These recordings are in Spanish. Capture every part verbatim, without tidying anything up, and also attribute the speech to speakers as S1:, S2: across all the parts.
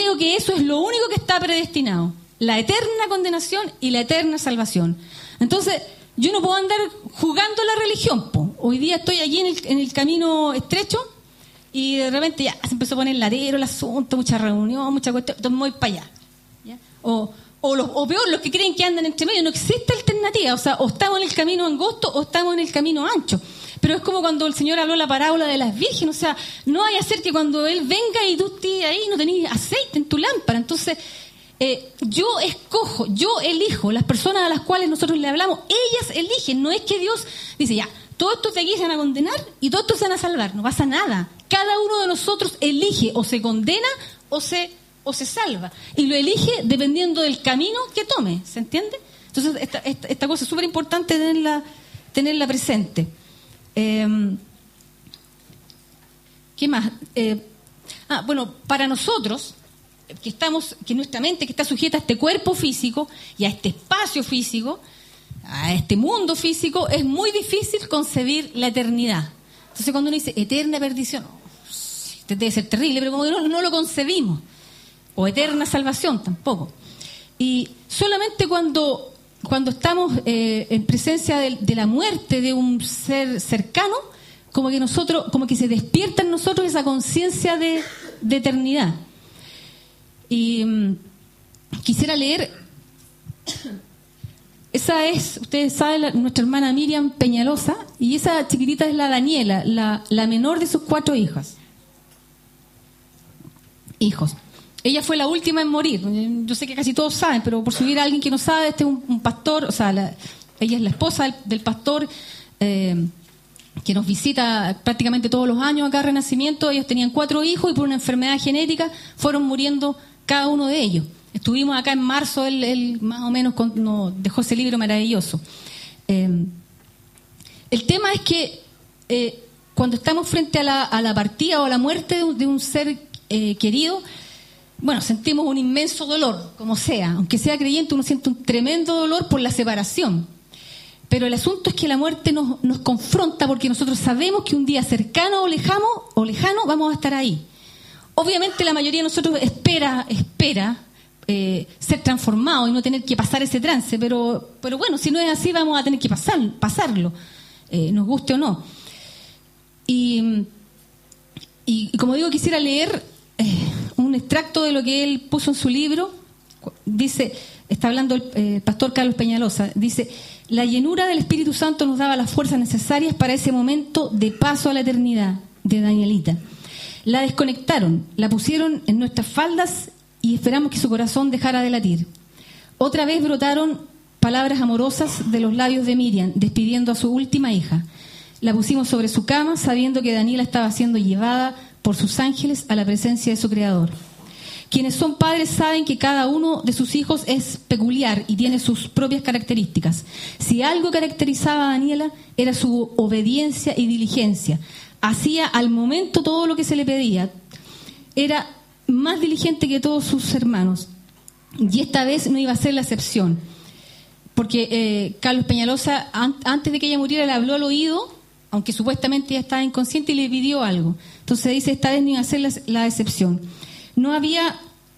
S1: creo que eso es lo único que está predestinado, la eterna condenación y la eterna salvación. Entonces, yo no puedo andar jugando la religión, po. Hoy día estoy allí en el, en el camino estrecho y de repente ya se empezó a poner ladero el asunto, mucha reunión, mucha cuestión, entonces me voy para allá. ¿Ya? O, o, los, o peor, los que creen que andan entre medio, no existe alternativa, o sea, o estamos en el camino angosto o estamos en el camino ancho. Pero es como cuando el Señor habló la parábola de las vírgenes, o sea, no vaya a ser que cuando Él venga y tú estés ahí no tenés aceite en tu lámpara. Entonces, eh, yo escojo, yo elijo, las personas a las cuales nosotros le hablamos, ellas eligen, no es que Dios dice, ya, todos estos de aquí se van a condenar y todos estos se van a salvar, no pasa nada. Cada uno de nosotros elige, o se condena o se, o se salva. Y lo elige dependiendo del camino que tome, ¿se entiende? Entonces, esta, esta, esta cosa es súper importante tenerla, tenerla presente. Eh, ¿Qué más? Eh, ah, bueno, para nosotros, que estamos, que nuestra mente que está sujeta a este cuerpo físico y a este espacio físico, a este mundo físico, es muy difícil concebir la eternidad. Entonces, cuando uno dice eterna perdición, este debe ser terrible, pero como que no, no lo concebimos. O eterna salvación, tampoco. Y solamente cuando Cuando estamos eh, en presencia de, de la muerte de un ser cercano, como que nosotros, como que se despierta en nosotros esa conciencia de, de eternidad. Y um, quisiera leer, esa es, ustedes saben, la, nuestra hermana Miriam Peñalosa, y esa chiquitita es la Daniela, la, la menor de sus cuatro hijas. Hijos. Ella fue la última en morir. Yo sé que casi todos saben, pero por subir a alguien que no sabe, este es un, un pastor, o sea, la, ella es la esposa del, del pastor eh, que nos visita prácticamente todos los años acá a Renacimiento. Ellos tenían cuatro hijos y por una enfermedad genética fueron muriendo cada uno de ellos. Estuvimos acá en marzo, él, él más o menos con, nos dejó ese libro maravilloso. Eh, el tema es que eh, cuando estamos frente a la, a la partida o a la muerte de un, de un ser eh, querido, bueno, sentimos un inmenso dolor, como sea. Aunque sea creyente, uno siente un tremendo dolor por la separación. Pero el asunto es que la muerte nos, nos confronta porque nosotros sabemos que un día cercano o lejano, o lejano vamos a estar ahí. Obviamente la mayoría de nosotros espera, espera eh, ser transformado y no tener que pasar ese trance, pero, pero bueno, si no es así vamos a tener que pasar, pasarlo, eh, nos guste o no. Y, y, y como digo, quisiera leer eh, un extracto de lo que él puso en su libro. Dice, está hablando el eh, pastor Carlos Peñalosa, dice: la llenura del Espíritu Santo nos daba las fuerzas necesarias para ese momento de paso a la eternidad de Danielita. La desconectaron, la pusieron en nuestras faldas y esperamos que su corazón dejara de latir. Otra vez brotaron palabras amorosas de los labios de Miriam, despidiendo a su última hija. La pusimos sobre su cama, sabiendo que Daniela estaba siendo llevada por sus ángeles a la presencia de su Creador. Quienes son padres saben que cada uno de sus hijos es peculiar y tiene sus propias características. Si algo caracterizaba a Daniela, era su obediencia y diligencia. Hacía al momento todo lo que se le pedía. Era más diligente que todos sus hermanos. Y esta vez no iba a ser la excepción. Porque eh, Carlos Peñalosa, an- antes de que ella muriera, le habló al oído, aunque supuestamente ella estaba inconsciente, y le pidió algo. Entonces dice, esta vez no iba a ser la, la excepción. No había,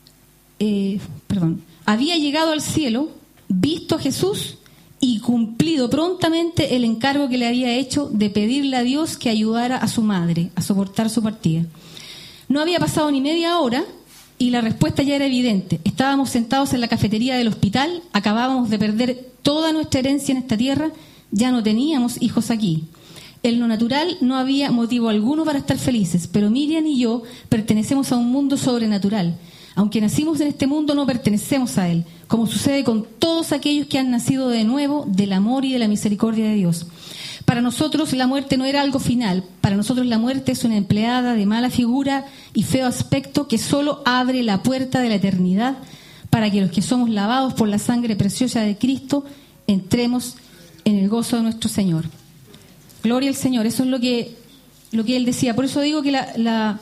S1: eh, perdón, había llegado al cielo, visto a Jesús y cumplido prontamente el encargo que le había hecho de pedirle a Dios que ayudara a su madre a soportar su partida. No había pasado ni media hora y la respuesta ya era evidente. Estábamos sentados en la cafetería del hospital, acabábamos de perder toda nuestra herencia en esta tierra, ya no teníamos hijos aquí. En lo natural no había motivo alguno para estar felices, pero Miriam y yo pertenecemos a un mundo sobrenatural. Aunque nacimos en este mundo, no pertenecemos a él, como sucede con todos aquellos que han nacido de nuevo del amor y de la misericordia de Dios. Para nosotros la muerte no era algo final, para nosotros la muerte es una empleada de mala figura y feo aspecto que solo abre la puerta de la eternidad para que los que somos lavados por la sangre preciosa de Cristo entremos en el gozo de nuestro Señor. Gloria al Señor, eso es lo que, lo que él decía. Por eso digo que la, la,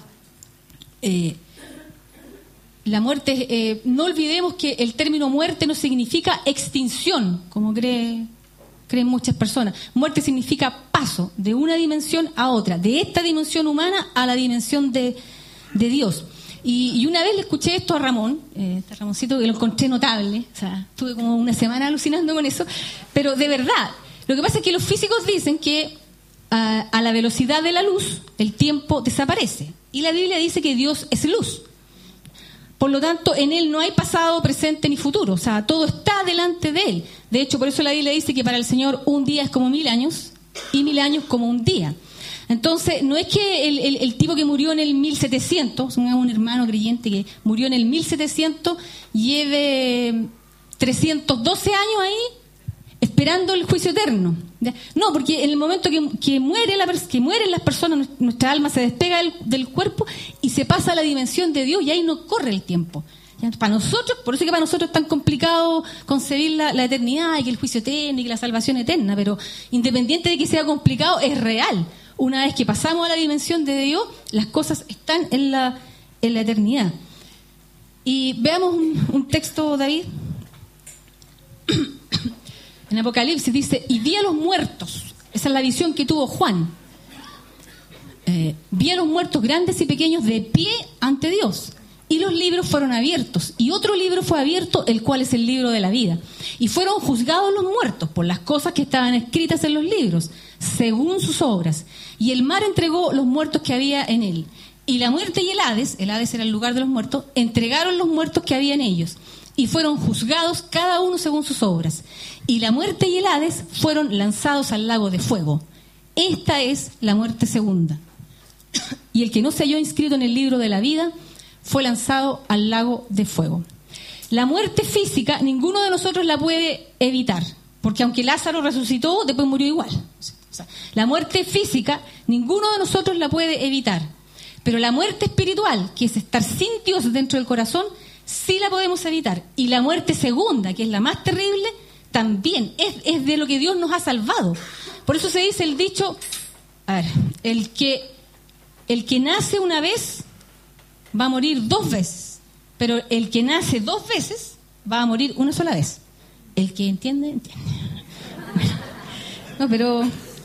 S1: eh, la muerte, eh, no olvidemos que el término muerte no significa extinción, como cree, creen muchas personas. Muerte significa paso de una dimensión a otra, de esta dimensión humana a la dimensión de, de Dios. Y, y una vez le escuché esto a Ramón, eh, este Ramoncito, que lo encontré notable, o sea, estuve como una semana alucinando con eso, pero de verdad, lo que pasa es que los físicos dicen que a, a la velocidad de la luz el tiempo desaparece, y la Biblia dice que Dios es luz. Por lo tanto, en Él no hay pasado, presente ni futuro, o sea, todo está delante de Él. De hecho, por eso la Biblia dice que para el Señor un día es como mil años y mil años como un día. Entonces, no es que el, el, el tipo que murió en el mil setecientos, un hermano creyente que murió en el mil setecientos, lleve trescientos doce años ahí esperando el juicio eterno. No, porque en el momento que, que, muere la, que mueren las personas, nuestra alma se despega del, del cuerpo y se pasa a la dimensión de Dios, y ahí no corre el tiempo. ¿Ya? Para nosotros, por eso es que para nosotros es tan complicado concebir la, la eternidad y que el juicio eterno y que la salvación eterna, pero independiente de que sea complicado, es real. Una vez que pasamos a la dimensión de Dios, las cosas están en la, en la eternidad. Y veamos un, un texto, David. En Apocalipsis dice, y vi a los muertos. Esa es la visión que tuvo Juan. Eh, vi a los muertos grandes y pequeños de pie ante Dios. Y los libros fueron abiertos. Y otro libro fue abierto, el cual es el libro de la vida. Y fueron juzgados los muertos por las cosas que estaban escritas en los libros, según sus obras. Y el mar entregó los muertos que había en él. Y la muerte y el Hades, el Hades era el lugar de los muertos, entregaron los muertos que había en ellos. Y fueron juzgados cada uno según sus obras. Y la muerte y el Hades fueron lanzados al lago de fuego. Esta es la muerte segunda. Y el que no se halló inscrito en el libro de la vida fue lanzado al lago de fuego. La muerte física, ninguno de nosotros la puede evitar, porque aunque Lázaro resucitó, después murió igual. O sea, la muerte física, ninguno de nosotros la puede evitar. Pero la muerte espiritual, que es estar sin Dios dentro del corazón, sí la podemos evitar. Y la muerte segunda, que es la más terrible, también es, es de lo que Dios nos ha salvado. Por eso se dice el dicho, a ver, el que, el que nace una vez va a morir dos veces, pero el que nace dos veces va a morir una sola vez. El que entiende, entiende. No, pero...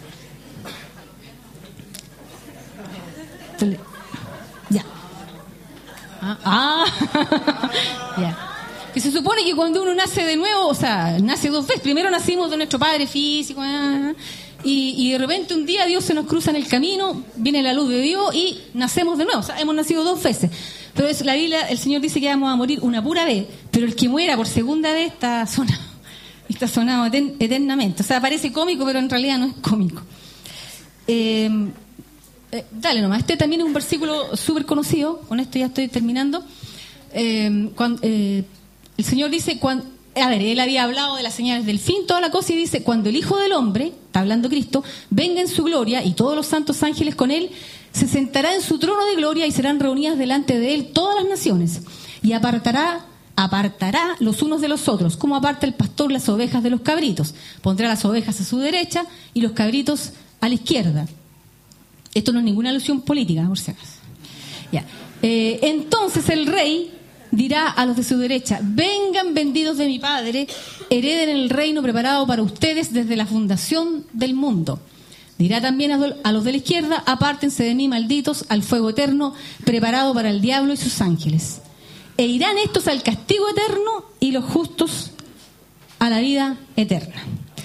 S1: Ya. Ah, ah. Ya. Que se supone que cuando uno nace de nuevo, o sea, nace dos veces. Primero nacimos de nuestro padre físico, ah, y, y de repente un día Dios se nos cruza en el camino, viene la luz de Dios y nacemos de nuevo. O sea, hemos nacido dos veces. Pero es, la Biblia, el Señor dice que vamos a morir una pura vez, pero el que muera por segunda vez está sonado, está sonado eternamente. O sea, parece cómico, pero en realidad no es cómico. Eh, eh, dale nomás, este también es un versículo súper conocido, con esto ya estoy terminando. Eh, cuando, eh, el Señor dice, cuando, a ver, Él había hablado de las señales del fin, toda la cosa, y dice, cuando el Hijo del Hombre, está hablando Cristo, venga en su gloria y todos los santos ángeles con Él, se sentará en su trono de gloria y serán reunidas delante de Él todas las naciones, y apartará, apartará los unos de los otros, como aparta el pastor las ovejas de los cabritos. Pondrá las ovejas a su derecha y los cabritos a la izquierda. Esto no es ninguna alusión política, por si acaso. Ya. Eh, entonces el rey dirá a los de su derecha, vengan vendidos de mi Padre, hereden el reino preparado para ustedes desde la fundación del mundo. Dirá también a los de la izquierda, apártense de mí, malditos, al fuego eterno preparado para el diablo y sus ángeles. E irán estos al castigo eterno y los justos a la vida eterna.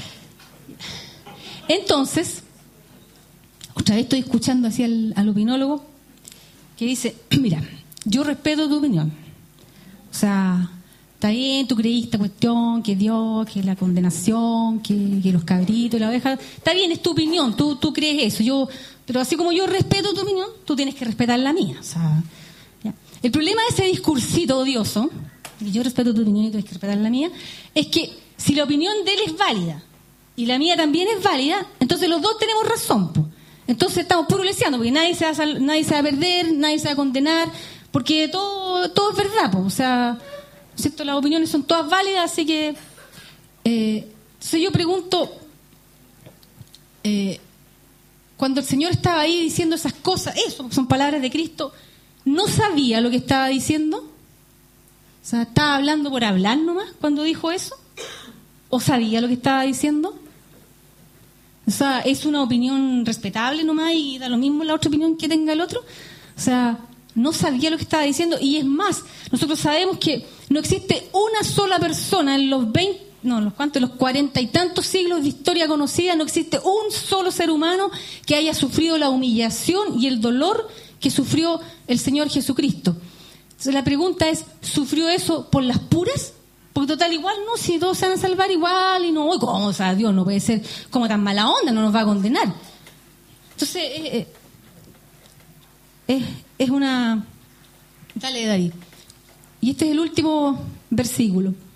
S1: Entonces, otra vez estoy escuchando así al, al opinólogo que dice, mira, yo respeto tu opinión. O sea, está bien, tú creíste esta cuestión, que Dios, que la condenación, que, que los cabritos y la oveja. Está bien, es tu opinión, tú, tú crees eso. Yo, pero así como yo respeto tu opinión, tú tienes que respetar la mía. O sea, ¿ya? El problema de ese discursito odioso, que yo respeto tu opinión y tú tienes que respetar la mía, es que si la opinión de él es válida y la mía también es válida, entonces los dos tenemos razón, po. Entonces estamos puro leseando, porque nadie se, va a, nadie se va a perder, nadie se va a condenar, porque todo, todo es verdad, po. O sea, ¿cierto? Las opiniones son todas válidas, así que eh, entonces yo pregunto, eh, cuando el Señor estaba ahí diciendo esas cosas, eso son palabras de Cristo, ¿no sabía lo que estaba diciendo? O sea, ¿estaba hablando por hablar nomás cuando dijo eso? ¿O sabía lo que estaba diciendo? O sea, ¿es una opinión respetable nomás y da lo mismo la otra opinión que tenga el otro? O sea, no sabía lo que estaba diciendo. Y es más, nosotros sabemos que no existe una sola persona en los veinte, no, los cuantos, los cuarenta y tantos siglos de historia conocida, no existe un solo ser humano que haya sufrido la humillación y el dolor que sufrió el Señor Jesucristo. Entonces la pregunta es, ¿sufrió eso por las puras? Porque total, igual no, si todos se van a salvar igual y no, ¿cómo? O sea, Dios no puede ser como tan mala onda, no nos va a condenar. Entonces, eh, eh, es una... Dale, David. Y este es el último versículo.